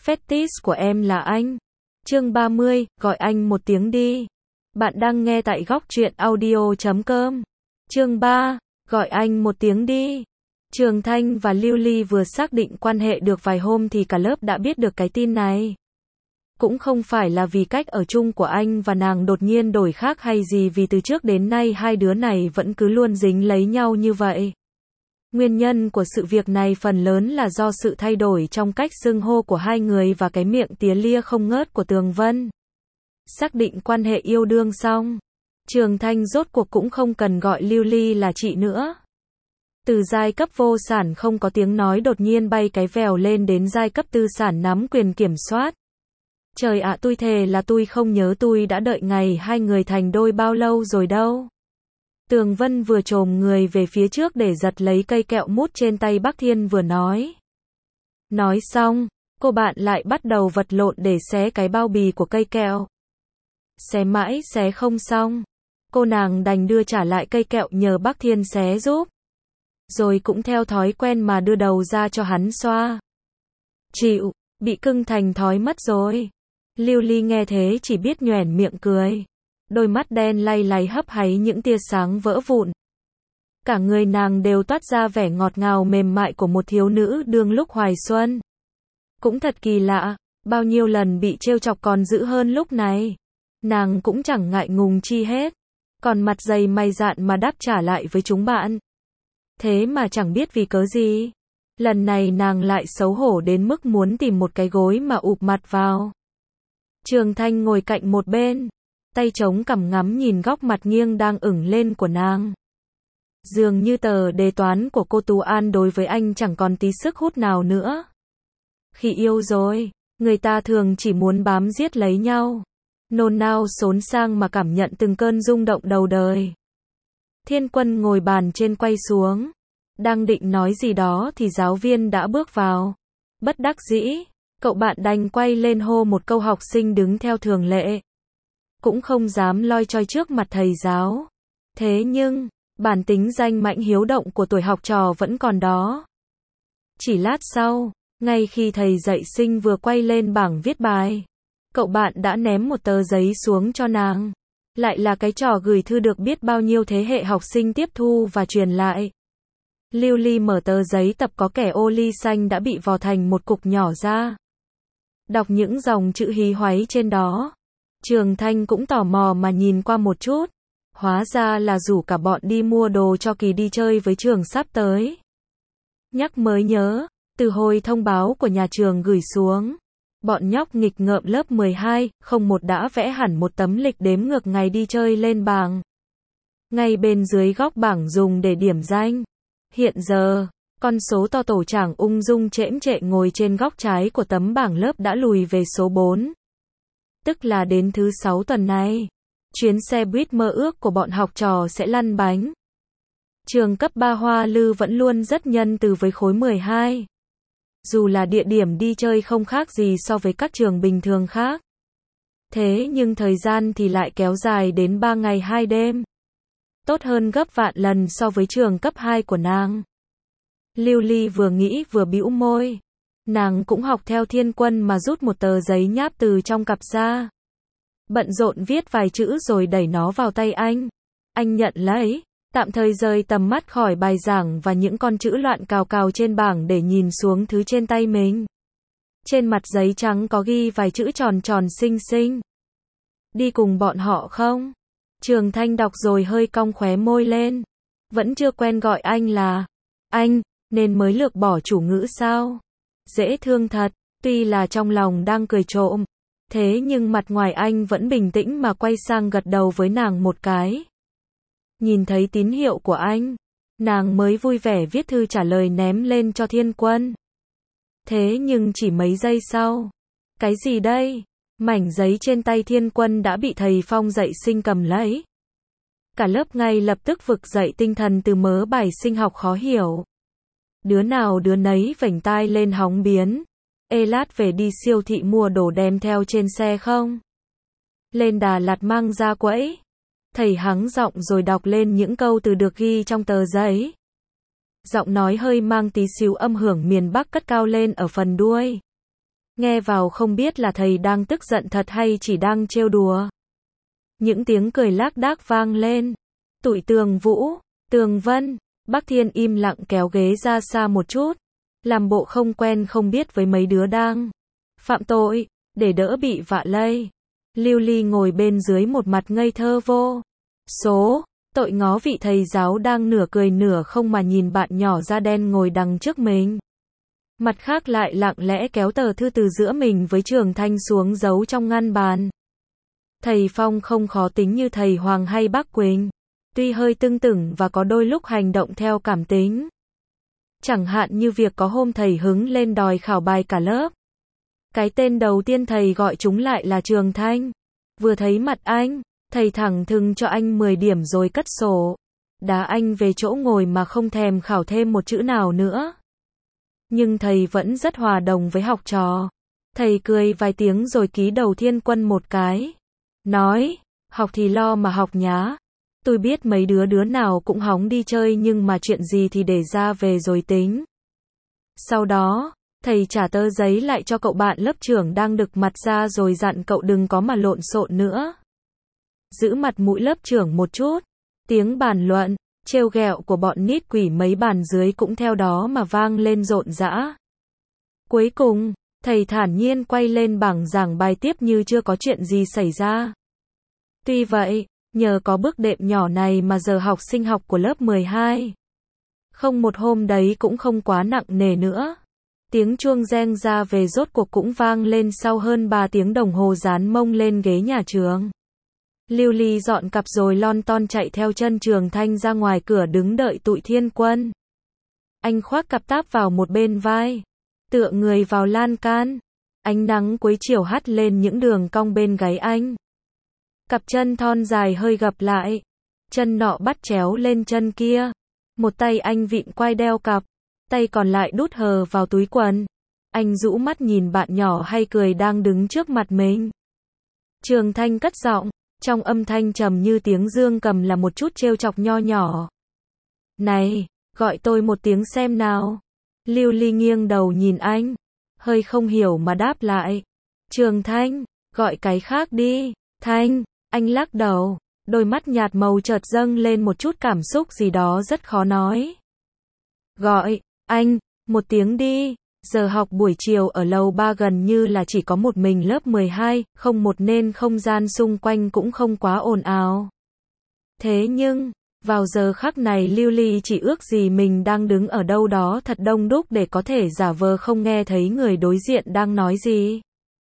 Fetish của em là anh. Chương 30, gọi anh một tiếng đi. Bạn đang nghe tại góc truyện audio.com. Chương 3, gọi anh một tiếng đi. Trường Thanh và Lưu Ly vừa xác định quan hệ được vài hôm thì cả lớp đã biết được cái tin này. Cũng không phải là vì cách ở chung của anh và nàng đột nhiên đổi khác hay gì, vì từ trước đến nay hai đứa này vẫn cứ luôn dính lấy nhau như vậy. Nguyên nhân của sự việc này phần lớn là do sự thay đổi trong cách xưng hô của hai người và cái miệng tía lia không ngớt của Tường Vân. Xác định quan hệ yêu đương xong, Trường Thanh rốt cuộc cũng không cần gọi Lưu Ly là chị nữa. Từ giai cấp vô sản không có tiếng nói đột nhiên bay cái vèo lên đến giai cấp tư sản nắm quyền kiểm soát. Trời ạ, tôi thề là tôi không nhớ tôi đã đợi ngày hai người thành đôi bao lâu rồi đâu. Tường Vân vừa chồm người về phía trước để giật lấy cây kẹo mút trên tay Bác Thiên vừa nói. Nói xong, cô bạn lại bắt đầu vật lộn để xé cái bao bì của cây kẹo. Xé mãi xé không xong, cô nàng đành đưa trả lại cây kẹo nhờ Bác Thiên xé giúp. Rồi cũng theo thói quen mà đưa đầu ra cho hắn xoa. Chịu, bị cưng thành thói mất rồi. Lưu Ly nghe thế chỉ biết nhoẻn miệng cười. Đôi mắt đen lay láy hấp háy những tia sáng vỡ vụn. Cả người nàng đều toát ra vẻ ngọt ngào mềm mại của một thiếu nữ đương lúc hoài xuân. Cũng thật kỳ lạ, bao nhiêu lần bị trêu chọc còn dữ hơn lúc này. Nàng cũng chẳng ngại ngùng chi hết. Còn mặt dày mày dạn mà đáp trả lại với chúng bạn. Thế mà chẳng biết vì cớ gì. Lần này nàng lại xấu hổ đến mức muốn tìm một cái gối mà ụp mặt vào. Trường Thanh ngồi cạnh một bên, tay chống cằm ngắm nhìn góc mặt nghiêng đang ửng lên của nàng. Dường như tờ đề toán của cô Tú An đối với anh chẳng còn tí sức hút nào nữa. Khi yêu rồi, người ta thường chỉ muốn bám giết lấy nhau, nôn nao xốn sang mà cảm nhận từng cơn rung động đầu đời. Thiên Quân ngồi bàn trên quay xuống, đang định nói gì đó thì giáo viên đã bước vào. Bất đắc dĩ, cậu bạn đành quay lên hô một câu học sinh đứng theo thường lệ. Cũng không dám loi choi trước mặt thầy giáo. Thế nhưng, bản tính danh mãnh hiếu động của tuổi học trò vẫn còn đó. Chỉ lát sau, ngay khi thầy dạy sinh vừa quay lên bảng viết bài, cậu bạn đã ném một tờ giấy xuống cho nàng. Lại là cái trò gửi thư được biết bao nhiêu thế hệ học sinh tiếp thu và truyền lại. Lưu Ly mở tờ giấy tập có kẻ ô ly xanh đã bị vò thành một cục nhỏ ra. Đọc những dòng chữ hí hoáy trên đó. Trường Thanh cũng tò mò mà nhìn qua một chút. Hóa ra là rủ cả bọn đi mua đồ cho kỳ đi chơi với trường sắp tới. Nhắc mới nhớ, từ hồi thông báo của nhà trường gửi xuống, bọn nhóc nghịch ngợm lớp 12, 01 đã vẽ hẳn một tấm lịch đếm ngược ngày đi chơi lên bảng. Ngay bên dưới góc bảng dùng để điểm danh. Hiện giờ, con số to tổ chảng ung dung chễm chệ ngồi trên góc trái của tấm bảng lớp đã lùi về số 4. Tức là đến thứ 6 tuần này, chuyến xe buýt mơ ước của bọn học trò sẽ lăn bánh. Trường cấp 3 Hoa Lư vẫn luôn rất nhân từ với khối 12. Dù là địa điểm đi chơi không khác gì so với các trường bình thường khác. Thế nhưng thời gian thì lại kéo dài đến 3 ngày 2 đêm. Tốt hơn gấp vạn lần so với trường cấp 2 của nàng. Lưu Ly vừa nghĩ vừa bĩu môi. Nàng cũng học theo Thiên Quân mà rút một tờ giấy nháp từ trong cặp ra. Bận rộn viết vài chữ rồi đẩy nó vào tay anh. Anh nhận lấy, tạm thời rời tầm mắt khỏi bài giảng và những con chữ loạn cào cào trên bảng để nhìn xuống thứ trên tay mình. Trên mặt giấy trắng có ghi vài chữ tròn tròn xinh xinh. Đi cùng bọn họ không? Trường Thanh đọc rồi hơi cong khóe môi lên. Vẫn chưa quen gọi anh là anh, nên mới lược bỏ chủ ngữ sao? Dễ thương thật, tuy là trong lòng đang cười trộm. Thế nhưng mặt ngoài anh vẫn bình tĩnh mà quay sang gật đầu với nàng một cái. Nhìn thấy tín hiệu của anh, nàng mới vui vẻ viết thư trả lời ném lên cho Thiên Quân. Thế nhưng chỉ mấy giây sau, cái gì đây? Mảnh giấy trên tay Thiên Quân đã bị thầy Phong dạy sinh cầm lấy. Cả lớp ngay lập tức vực dậy tinh thần từ mớ bài sinh học khó hiểu. Đứa nào đứa nấy vểnh tai lên hóng biến. Ê lát về đi siêu thị mua đồ đem theo trên xe không? Lên Đà Lạt mang ra quẫy. Thầy hắng giọng rồi đọc lên những câu từ được ghi trong tờ giấy. Giọng nói hơi mang tí xíu âm hưởng miền Bắc cất cao lên ở phần đuôi. Nghe vào không biết là thầy đang tức giận thật hay chỉ đang trêu đùa. Những tiếng cười lác đác vang lên. Tụi Tường Vũ, Tường Vân, Bác Thiên im lặng kéo ghế ra xa một chút. Làm bộ không quen không biết với mấy đứa đang phạm tội, để đỡ bị vạ lây. Lưu Ly ngồi bên dưới một mặt ngây thơ vô số, tội ngó vị thầy giáo đang nửa cười nửa không mà nhìn bạn nhỏ da đen ngồi đằng trước mình. Mặt khác lại lặng lẽ kéo tờ thư từ giữa mình với Trường Thanh xuống giấu trong ngăn bàn. Thầy Phong không khó tính như thầy Hoàng hay bác Quỳnh, tuy hơi tưng tửng và có đôi lúc hành động theo cảm tính. Chẳng hạn như việc có hôm thầy hứng lên đòi khảo bài cả lớp. Cái tên đầu tiên thầy gọi chúng lại là Trường Thanh. Vừa thấy mặt anh, thầy thẳng thừng cho anh 10 điểm rồi cất sổ. Đá anh về chỗ ngồi mà không thèm khảo thêm một chữ nào nữa. Nhưng thầy vẫn rất hòa đồng với học trò. Thầy cười vài tiếng rồi ký đầu Thiên Quân một cái. Nói, học thì lo mà học nhá. Tôi biết mấy đứa nào cũng hóng đi chơi nhưng mà chuyện gì thì để ra về rồi tính. Sau đó, thầy trả tờ giấy lại cho cậu bạn lớp trưởng đang đực mặt ra rồi dặn cậu đừng có mà lộn xộn nữa. Giữ mặt mũi lớp trưởng một chút. Tiếng bàn luận, trêu ghẹo của bọn nít quỷ mấy bàn dưới cũng theo đó mà vang lên rộn rã. Cuối cùng, thầy thản nhiên quay lên bảng giảng bài tiếp như chưa có chuyện gì xảy ra. Tuy vậy, nhờ có bước đệm nhỏ này mà giờ học sinh học của lớp 12. Không một hôm đấy cũng không quá nặng nề nữa. Tiếng chuông reng ra về rốt cuộc cũng vang lên sau hơn 3 tiếng đồng hồ dán mông lên ghế nhà trường. Lưu Ly dọn cặp rồi lon ton chạy theo chân Trường Thanh ra ngoài cửa đứng đợi tụi Thiên Quân. Anh khoác cặp táp vào một bên vai, tựa người vào lan can. Ánh nắng cuối chiều hắt lên những đường cong bên gáy anh. Cặp chân thon dài hơi gập lại, chân nọ bắt chéo lên chân kia. Một tay anh vịn quai đeo cặp, tay còn lại đút hờ vào túi quần. Anh rũ mắt nhìn bạn nhỏ hay cười đang đứng trước mặt mình. Trường Thanh cất giọng, trong âm thanh trầm như tiếng dương cầm là một chút trêu chọc nho nhỏ. Này, gọi tôi một tiếng xem nào. Lưu Ly nghiêng đầu nhìn anh, hơi không hiểu mà đáp lại. Trường Thanh, gọi cái khác đi. Thanh, anh lắc đầu, đôi mắt nhạt màu chợt dâng lên một chút cảm xúc gì đó rất khó nói. Gọi, anh, một tiếng đi. Giờ học buổi chiều ở lầu 3 gần như là chỉ có một mình lớp 12, không một nên không gian xung quanh cũng không quá ồn ào. Thế nhưng, vào giờ khắc này Lưu Ly chỉ ước gì mình đang đứng ở đâu đó thật đông đúc để có thể giả vờ không nghe thấy người đối diện đang nói gì.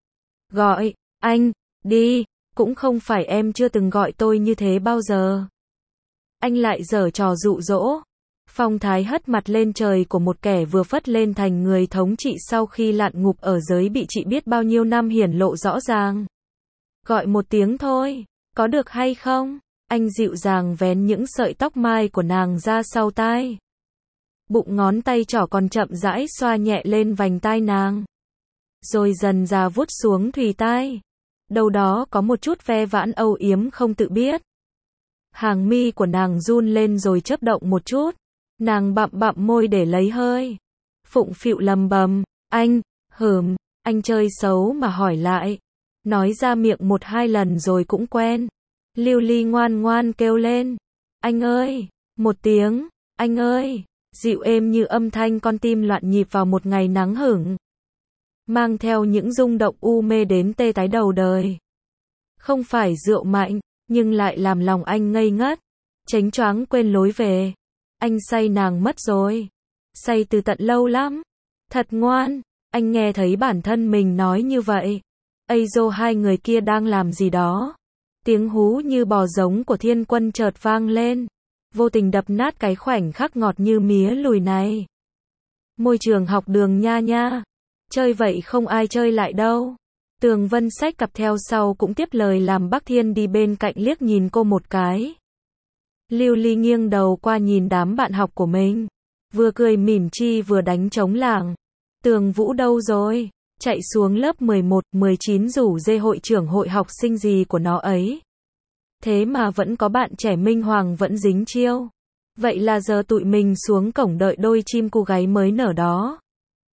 Gọi, anh, đi, cũng không phải em chưa từng gọi tôi như thế bao giờ. Anh lại giở trò dụ dỗ. Phong thái hất mặt lên trời của một kẻ vừa phất lên thành người thống trị sau khi lặn ngục ở giới bị trị biết bao nhiêu năm hiển lộ rõ ràng. Gọi một tiếng thôi, có được hay không? Anh dịu dàng vén những sợi tóc mai của nàng ra sau tai. Bụng ngón tay trỏ còn chậm rãi xoa nhẹ lên vành tai nàng. Rồi dần dà vuốt xuống thùy tai. Đâu đó có một chút ve vãn âu yếm không tự biết. Hàng mi của nàng run lên rồi chớp động một chút. Nàng bặm bặm môi để lấy hơi. Phụng phịu lầm bầm, anh, anh chơi xấu mà hỏi lại. Nói ra miệng 1-2 lần rồi cũng quen. Lưu Ly ngoan ngoan kêu lên. Anh ơi, một tiếng, anh ơi, dịu êm như âm thanh con tim loạn nhịp vào một ngày nắng hửng. Mang theo những rung động u mê đến tê tái đầu đời. Không phải rượu mạnh, nhưng lại làm lòng anh ngây ngất. Chánh choáng quên lối về. Anh say nàng mất rồi. Say từ tận lâu lắm. Thật ngoan, anh nghe thấy bản thân mình nói như vậy. Ây dô, hai người kia đang làm gì đó. Tiếng hú như bò giống của Thiên Quân chợt vang lên. Vô tình đập nát cái khoảnh khắc ngọt như mía lùi này. Môi trường học đường nha nha. Chơi vậy không ai chơi lại đâu. Tường Vân xách cặp theo sau cũng tiếp lời làm Bác Thiên đi bên cạnh liếc nhìn cô một cái. Lưu Ly nghiêng đầu qua nhìn đám bạn học của mình. Vừa cười mỉm chi vừa đánh trống lảng. Tường Vũ đâu rồi? Chạy xuống lớp 11, 19 rủ dê hội trưởng hội học sinh gì của nó ấy. Thế mà vẫn có bạn trẻ Minh Hoàng vẫn dính chiêu. Vậy là giờ tụi mình xuống cổng đợi đôi chim cu gáy mới nở đó.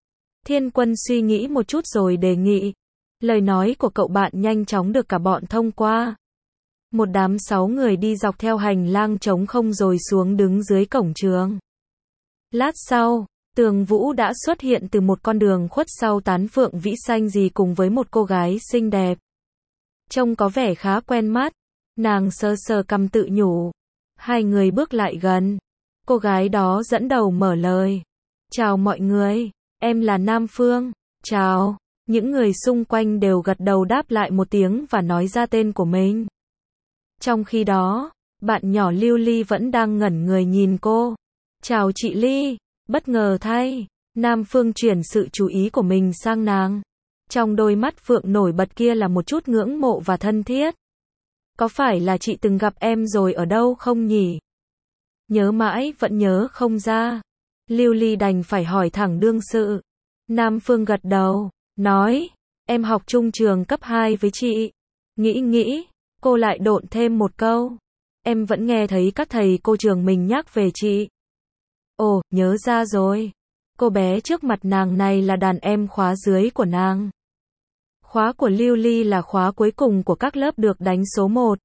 Thiên Quân suy nghĩ một chút rồi đề nghị. Lời nói của cậu bạn nhanh chóng được cả bọn thông qua. Một đám 6 người đi dọc theo hành lang trống không rồi xuống đứng dưới cổng trường. Lát sau, Tường Vũ đã xuất hiện từ một con đường khuất sau tán phượng vĩ xanh gì cùng với một cô gái xinh đẹp. Trông có vẻ khá quen mắt, nàng sờ sờ cằm tự nhủ. Hai người bước lại gần. Cô gái đó dẫn đầu mở lời. Chào mọi người, em là Nam Phương. Chào. Những người xung quanh đều gật đầu đáp lại một tiếng và nói ra tên của mình. Trong khi đó, bạn nhỏ Lưu Ly vẫn đang ngẩn người nhìn cô. Chào chị Ly. Bất ngờ thay, Nam Phương chuyển sự chú ý của mình sang nàng. Trong đôi mắt phượng nổi bật kia là một chút ngưỡng mộ và thân thiết. Có phải là chị từng gặp em rồi ở đâu không nhỉ? Nhớ mãi vẫn nhớ không ra. Lưu Ly đành phải hỏi thẳng đương sự. Nam Phương gật đầu, nói, em học chung trường cấp 2 với chị. Nghĩ, cô lại độn thêm một câu. Em vẫn nghe thấy các thầy cô trường mình nhắc về chị. Ồ, nhớ ra rồi. Cô bé trước mặt nàng này là đàn em khóa dưới của nàng. Khóa của Lưu Ly là khóa cuối cùng của các lớp được đánh số 1.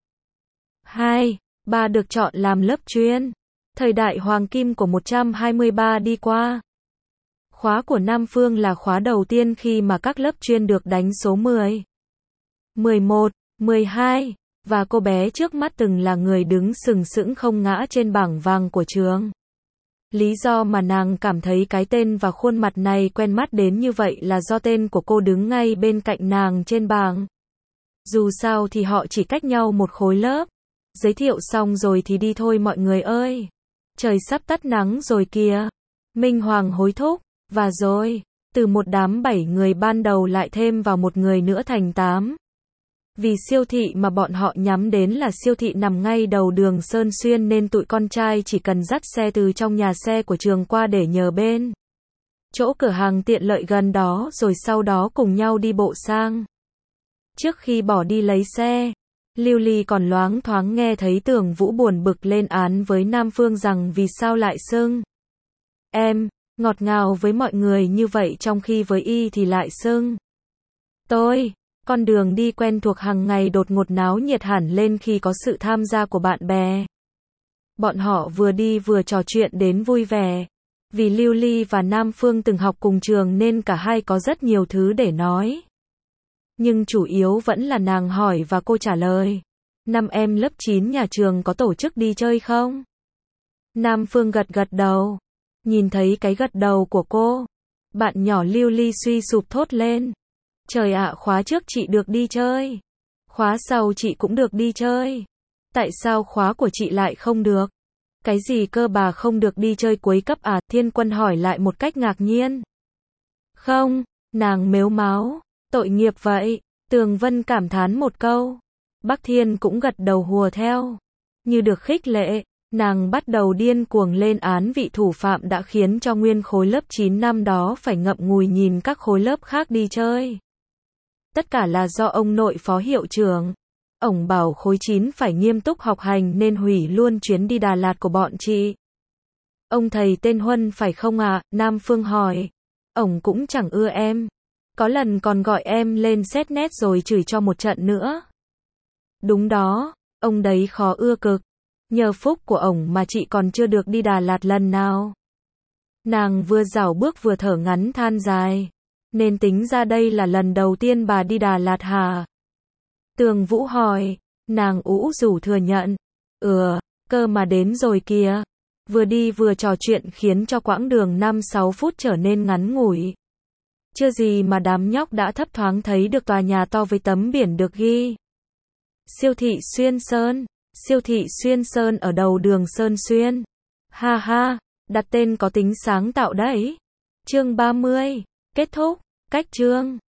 2, 3 được chọn làm lớp chuyên. Thời đại hoàng kim của 123 đi qua. Khóa của Nam Phương là khóa đầu tiên khi mà các lớp chuyên được đánh số 10, 11, 12, và cô bé trước mắt từng là người đứng sừng sững không ngã trên bảng vàng của trường. Lý do mà nàng cảm thấy cái tên và khuôn mặt này quen mắt đến như vậy là do tên của cô đứng ngay bên cạnh nàng trên bảng. Dù sao thì họ chỉ cách nhau một khối lớp. Giới thiệu xong rồi thì đi thôi mọi người ơi. Trời sắp tắt nắng rồi kìa. Minh Hoàng hối thúc. Và rồi, từ một đám 7 người ban đầu lại thêm vào một người nữa thành 8. Vì siêu thị mà bọn họ nhắm đến là siêu thị nằm ngay đầu đường Sơn Xuyên nên tụi con trai chỉ cần dắt xe từ trong nhà xe của trường qua để nhờ bên chỗ cửa hàng tiện lợi gần đó rồi sau đó cùng nhau đi bộ sang. Trước khi bỏ đi lấy xe, Lưu Ly còn loáng thoáng nghe thấy Tường Vũ buồn bực lên án với Nam Phương rằng vì sao lại xưng em, ngọt ngào với mọi người như vậy trong khi với y thì lại xưng tôi. Con đường đi quen thuộc hàng ngày đột ngột náo nhiệt hẳn lên khi có sự tham gia của bạn bè. Bọn họ vừa đi vừa trò chuyện đến vui vẻ. Vì Lưu Ly và Nam Phương từng học cùng trường nên cả hai có rất nhiều thứ để nói. Nhưng chủ yếu vẫn là nàng hỏi và cô trả lời. Năm em lớp 9 nhà trường có tổ chức đi chơi không? Nam Phương gật gật đầu. Nhìn thấy cái gật đầu của cô, bạn nhỏ Lưu Ly suy sụp thốt lên. Trời ạ, khóa trước chị được đi chơi. Khóa sau chị cũng được đi chơi. Tại sao khóa của chị lại không được? Cái gì cơ bà không được đi chơi cuối cấp à? Thiên Quân hỏi lại một cách ngạc nhiên. Không, nàng mếu máo. Tội nghiệp vậy. Tường Vân cảm thán một câu. Bắc Thiên cũng gật đầu hùa theo. Như được khích lệ, nàng bắt đầu điên cuồng lên án vị thủ phạm đã khiến cho nguyên khối lớp 9 năm đó phải ngậm ngùi nhìn các khối lớp khác đi chơi. Tất cả là do ông nội phó hiệu trưởng. Ổng bảo khối 9 phải nghiêm túc học hành nên hủy luôn chuyến đi Đà Lạt của bọn chị. Ông thầy tên Huân phải không ạ? Nam Phương hỏi. Ổng cũng chẳng ưa em. Có lần còn gọi em lên xét nét rồi chửi cho một trận nữa. Đúng đó, ông đấy khó ưa cực. Nhờ phúc của ổng mà chị còn chưa được đi Đà Lạt lần nào. Nàng vừa dảo bước vừa thở ngắn than dài. Nên tính ra đây là lần đầu tiên bà đi Đà Lạt hả? Tường Vũ hỏi. Nàng ủ rũ thừa nhận. Cơ mà đến rồi kìa. Vừa đi vừa trò chuyện khiến cho quãng đường 5-6 phút trở nên ngắn ngủi. Chưa gì mà đám nhóc đã thấp thoáng thấy được tòa nhà to với tấm biển được ghi. Siêu thị Xuyên Sơn. Siêu thị Xuyên Sơn ở đầu đường Sơn Xuyên. Ha ha, đặt tên có tính sáng tạo đấy. Chương 30. Kết thúc. Cách chương.